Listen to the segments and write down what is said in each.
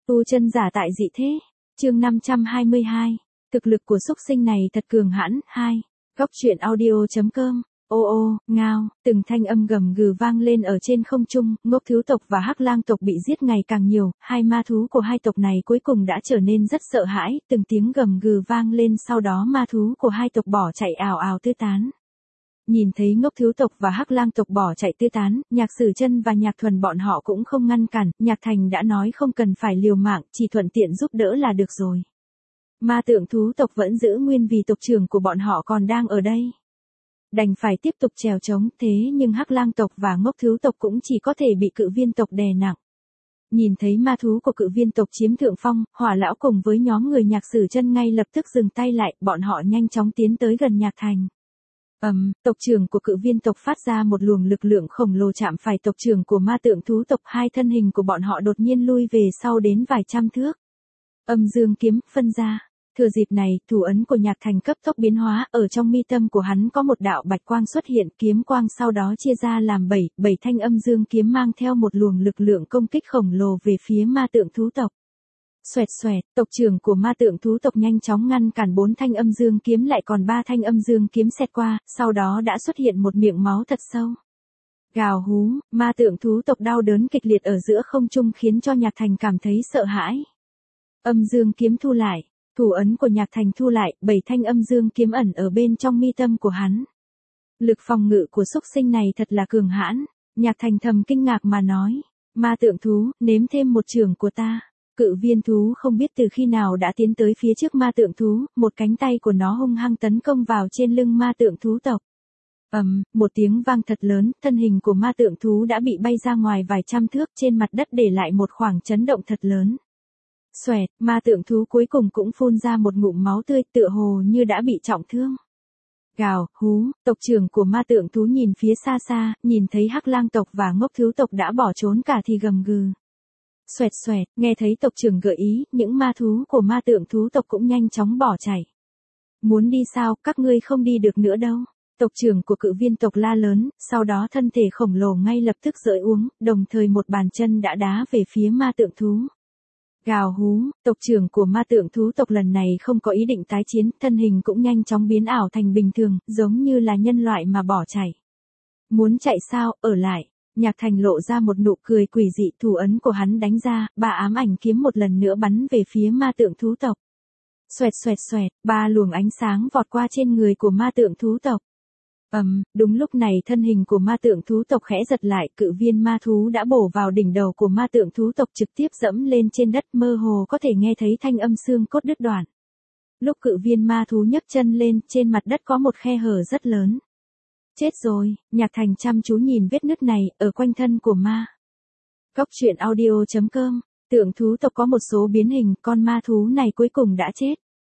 Tu chân giả tại dị thế. Chương 522. Thực lực của xúc sinh này thật cường hãn. 2. Góc truyện audio.com. Ô ô, ngao, từng thanh âm gầm gừ vang lên ở trên không trung, Ngốc Thiếu tộc và Hắc Lang tộc bị giết ngày càng nhiều, hai ma thú của hai tộc này cuối cùng đã trở nên rất sợ hãi, từng tiếng gầm gừ vang lên, sau đó ma thú của hai tộc bỏ chạy ào ào tứ tán. Nhìn thấy Ngốc Thiếu tộc và Hắc Lang tộc bỏ chạy tứ tán, Nhạc Sử Chân và Nhạc Thuần bọn họ cũng không ngăn cản, Nhạc Thành đã nói không cần phải liều mạng, chỉ thuận tiện giúp đỡ là được rồi. Ma Tượng thú tộc vẫn giữ nguyên vì tộc trưởng của bọn họ còn đang ở đây. Đành phải tiếp tục trèo trống, thế nhưng Hắc Lang tộc và Ngốc Thiếu tộc cũng chỉ có thể bị Cự Viên tộc đè nặng. Nhìn thấy ma thú của Cự Viên tộc chiếm thượng phong, Hỏa lão cùng với nhóm người Nhạc Sử Chân ngay lập tức dừng tay lại, bọn họ nhanh chóng tiến tới gần Nhạc Thành. Tộc trưởng của Cự Viên tộc phát ra một luồng lực lượng khổng lồ chạm phải tộc trưởng của Ma Tượng thú tộc, hai thân hình của bọn họ đột nhiên lui về sau đến vài trăm thước. Âm dương kiếm phân ra. Thừa dịp này, thủ ấn của Nhạc Thành cấp tốc biến hóa, ở trong mi tâm của hắn có một đạo bạch quang xuất hiện, kiếm quang sau đó chia ra làm 7 thanh âm dương kiếm mang theo một luồng lực lượng công kích khổng lồ về phía Ma Tượng thú tộc. Xoẹt xoẹt, tộc trưởng của Ma Tượng thú tộc nhanh chóng ngăn cản 4 thanh âm dương kiếm, lại còn 3 thanh âm dương kiếm xẹt qua, sau đó đã xuất hiện một miệng máu thật sâu. Gào hú, Ma Tượng thú tộc đau đớn kịch liệt ở giữa không trung khiến cho Nhạc Thành cảm thấy sợ hãi. Âm dương kiếm thu lại. Thủ ấn của Nhạc Thành thu lại, 7 thanh âm dương kiếm ẩn ở bên trong mi tâm của hắn. Lực phòng ngự của xúc sinh này thật là cường hãn, Nhạc Thành thầm kinh ngạc mà nói. Ma Tượng thú, nếm thêm một chưởng của ta. Cự Viên thú không biết từ khi nào đã tiến tới phía trước Ma Tượng thú, một cánh tay của nó hung hăng tấn công vào trên lưng Ma Tượng thú tộc. Một tiếng vang thật lớn, thân hình của Ma Tượng thú đã bị bay ra ngoài vài trăm thước, trên mặt đất để lại một khoảng chấn động thật lớn. Xoẹt, Ma Tượng thú cuối cùng cũng phun ra một ngụm máu tươi, tựa hồ như đã bị trọng thương. Gào, hú, tộc trưởng của Ma Tượng thú nhìn phía xa xa, nhìn thấy Hắc Lang tộc và Ngốc Thiếu tộc đã bỏ trốn cả thì gầm gừ. Xoẹt xoẹt, nghe thấy tộc trưởng gợi ý, những ma thú của Ma Tượng thú tộc cũng nhanh chóng bỏ chạy. Muốn đi sao, các ngươi không đi được nữa đâu. Tộc trưởng của Cự Viên tộc la lớn, sau đó thân thể khổng lồ ngay lập tức giỡn uống, đồng thời một bàn chân đã đá về phía Ma Tượng thú. Gào hú, tộc trưởng của Ma Tượng thú tộc lần này không có ý định tái chiến, thân hình cũng nhanh chóng biến ảo thành bình thường, giống như là nhân loại mà bỏ chạy. Muốn chạy sao, ở lại. Nhạc Thành lộ ra một nụ cười quỷ dị, thủ ấn của hắn đánh ra, 3 ám ảnh kiếm một lần nữa bắn về phía Ma Tượng thú tộc. Xoẹt xoẹt xoẹt, 3 luồng ánh sáng vọt qua trên người của Ma Tượng thú tộc. Đúng lúc này thân hình của Ma Tượng thú tộc khẽ giật lại, Cự Viên ma thú đã bổ vào đỉnh đầu của Ma Tượng thú tộc, trực tiếp dẫm lên trên đất, mơ hồ có thể nghe thấy thanh âm xương cốt đứt đoạn. Lúc Cự Viên ma thú nhấc chân lên, trên mặt đất có một khe hở rất lớn. Chết rồi, Nhạc Thành chăm chú nhìn vết nứt này, ở quanh thân của ma. Góc truyện audio.com. Tượng thú tộc có một số biến hình, con ma thú này cuối cùng đã chết.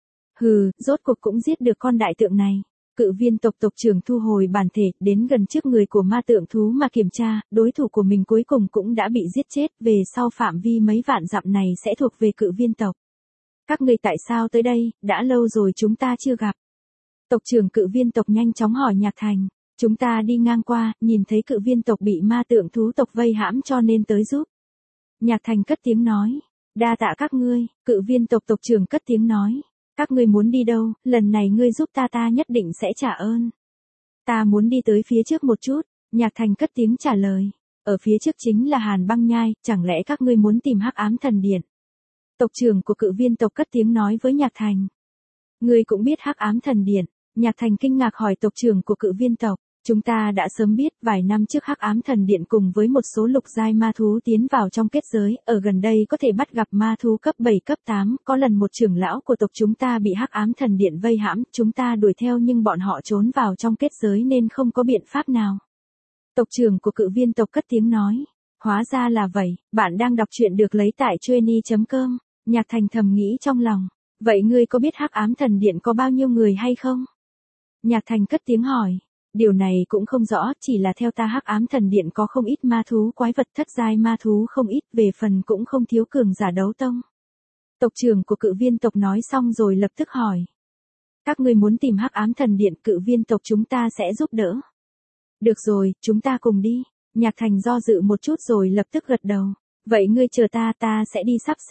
Rốt cuộc cũng giết được con đại tượng này. Cự Viên tộc tộc trưởng thu hồi bản thể, đến gần trước người của Ma Tượng thú mà kiểm tra, đối thủ của mình cuối cùng cũng đã bị giết chết, về sau phạm vi mấy vạn dặm này sẽ thuộc về Cự Viên tộc. Các ngươi tại sao tới đây, đã lâu rồi chúng ta chưa gặp. Tộc trưởng Cự Viên tộc nhanh chóng hỏi Nhạc Thành. Chúng ta đi ngang qua, nhìn thấy Cự Viên tộc bị Ma Tượng thú tộc vây hãm cho nên tới giúp. Nhạc Thành cất tiếng nói. Đa tạ các ngươi. Cự Viên tộc tộc trưởng cất tiếng nói. Các ngươi muốn đi đâu, lần này ngươi giúp ta nhất định sẽ trả ơn. Ta muốn đi tới phía trước một chút, Nhạc Thành cất tiếng trả lời. Ở phía trước chính là Hàn Băng Nhai, chẳng lẽ các ngươi muốn tìm Hắc Ám Thần Điện? Tộc trưởng của Cự Viên tộc cất tiếng nói với Nhạc Thành. Ngươi cũng biết Hắc Ám Thần Điện? Nhạc Thành kinh ngạc hỏi tộc trưởng của Cự Viên tộc. Chúng ta đã sớm biết, vài năm trước Hắc Ám Thần Điện cùng với một số lục giai ma thú tiến vào trong kết giới, ở gần đây có thể bắt gặp ma thú cấp 7 cấp 8, có lần một trưởng lão của tộc chúng ta bị Hắc Ám Thần Điện vây hãm, chúng ta đuổi theo nhưng bọn họ trốn vào trong kết giới nên không có biện pháp nào. Tộc trưởng của Cự Viên tộc cất tiếng nói, hóa ra là vậy, bạn đang đọc truyện được lấy tại Chueny.com, Nhạc Thành thầm nghĩ trong lòng, vậy ngươi có biết Hắc Ám Thần Điện có bao nhiêu người hay không? Nhạc Thành cất tiếng hỏi. Điều này cũng không rõ, chỉ là theo ta Hắc Ám Thần Điện có không ít ma thú quái vật, thất giai ma thú không ít, về phần cũng không thiếu cường giả đấu tông. Tộc trưởng của Cự Viên tộc nói xong rồi lập tức hỏi. Các ngươi muốn tìm Hắc Ám Thần Điện, Cự Viên tộc chúng ta sẽ giúp đỡ. Được rồi, chúng ta cùng đi. Nhạc Thành do dự một chút rồi lập tức gật đầu. Vậy ngươi chờ ta sẽ đi sắp xếp.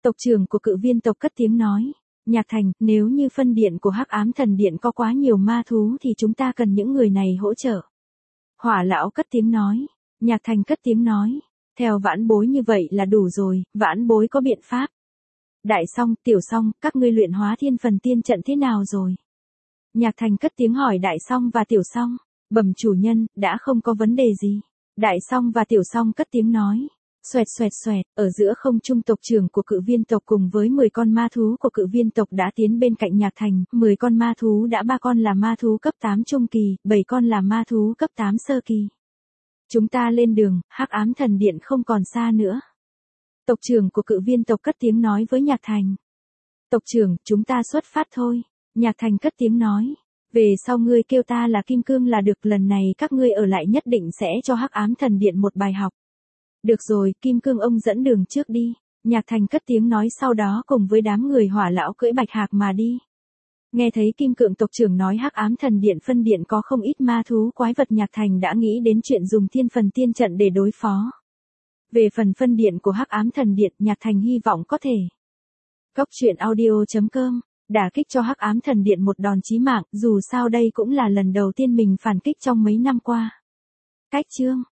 Tộc trưởng của Cự Viên tộc cất tiếng nói. Nhạc Thành, nếu như phân điện của Hắc Ám Thần Điện có quá nhiều ma thú thì chúng ta cần những người này hỗ trợ. Hỏa lão cất tiếng nói. Nhạc Thành cất tiếng nói. Theo vãn bối như vậy là đủ rồi, vãn bối có biện pháp. Đại Song, Tiểu Song, các ngươi luyện hóa thiên phần tiên trận thế nào rồi? Nhạc Thành cất tiếng hỏi Đại Song và Tiểu Song. Bẩm chủ nhân, đã không có vấn đề gì. Đại Song và Tiểu Song cất tiếng nói. Xoẹt xoẹt xoẹt, ở giữa không trung tộc trưởng của Cự Viên tộc cùng với 10 con ma thú của Cự Viên tộc đã tiến bên cạnh Nhạc Thành, 10 con ma thú đã 3 con là ma thú cấp 8 trung kỳ, 7 con là ma thú cấp 8 sơ kỳ. Chúng ta lên đường, Hắc Ám Thần Điện không còn xa nữa. Tộc trưởng của Cự Viên tộc cất tiếng nói với Nhạc Thành. Tộc trưởng, chúng ta xuất phát thôi. Nhạc Thành cất tiếng nói. Về sau ngươi kêu ta là Kim Cương là được, lần này các ngươi ở lại nhất định sẽ cho Hắc Ám Thần Điện một bài học. Được rồi, Kim Cương ông dẫn đường trước đi. Nhạc Thành cất tiếng nói, sau đó cùng với đám người Hỏa lão cưỡi bạch hạc mà đi. Nghe thấy Kim Cương tộc trưởng nói Hắc Ám Thần Điện phân điện có không ít ma thú quái vật, Nhạc Thành đã nghĩ đến chuyện dùng thiên phần tiên trận để đối phó. Về phần phân điện của Hắc Ám Thần Điện, Nhạc Thành hy vọng có thể Cốc truyện audio.com đả kích cho Hắc Ám Thần Điện một đòn chí mạng, dù sao đây cũng là lần đầu tiên mình phản kích trong mấy năm qua. Cách chương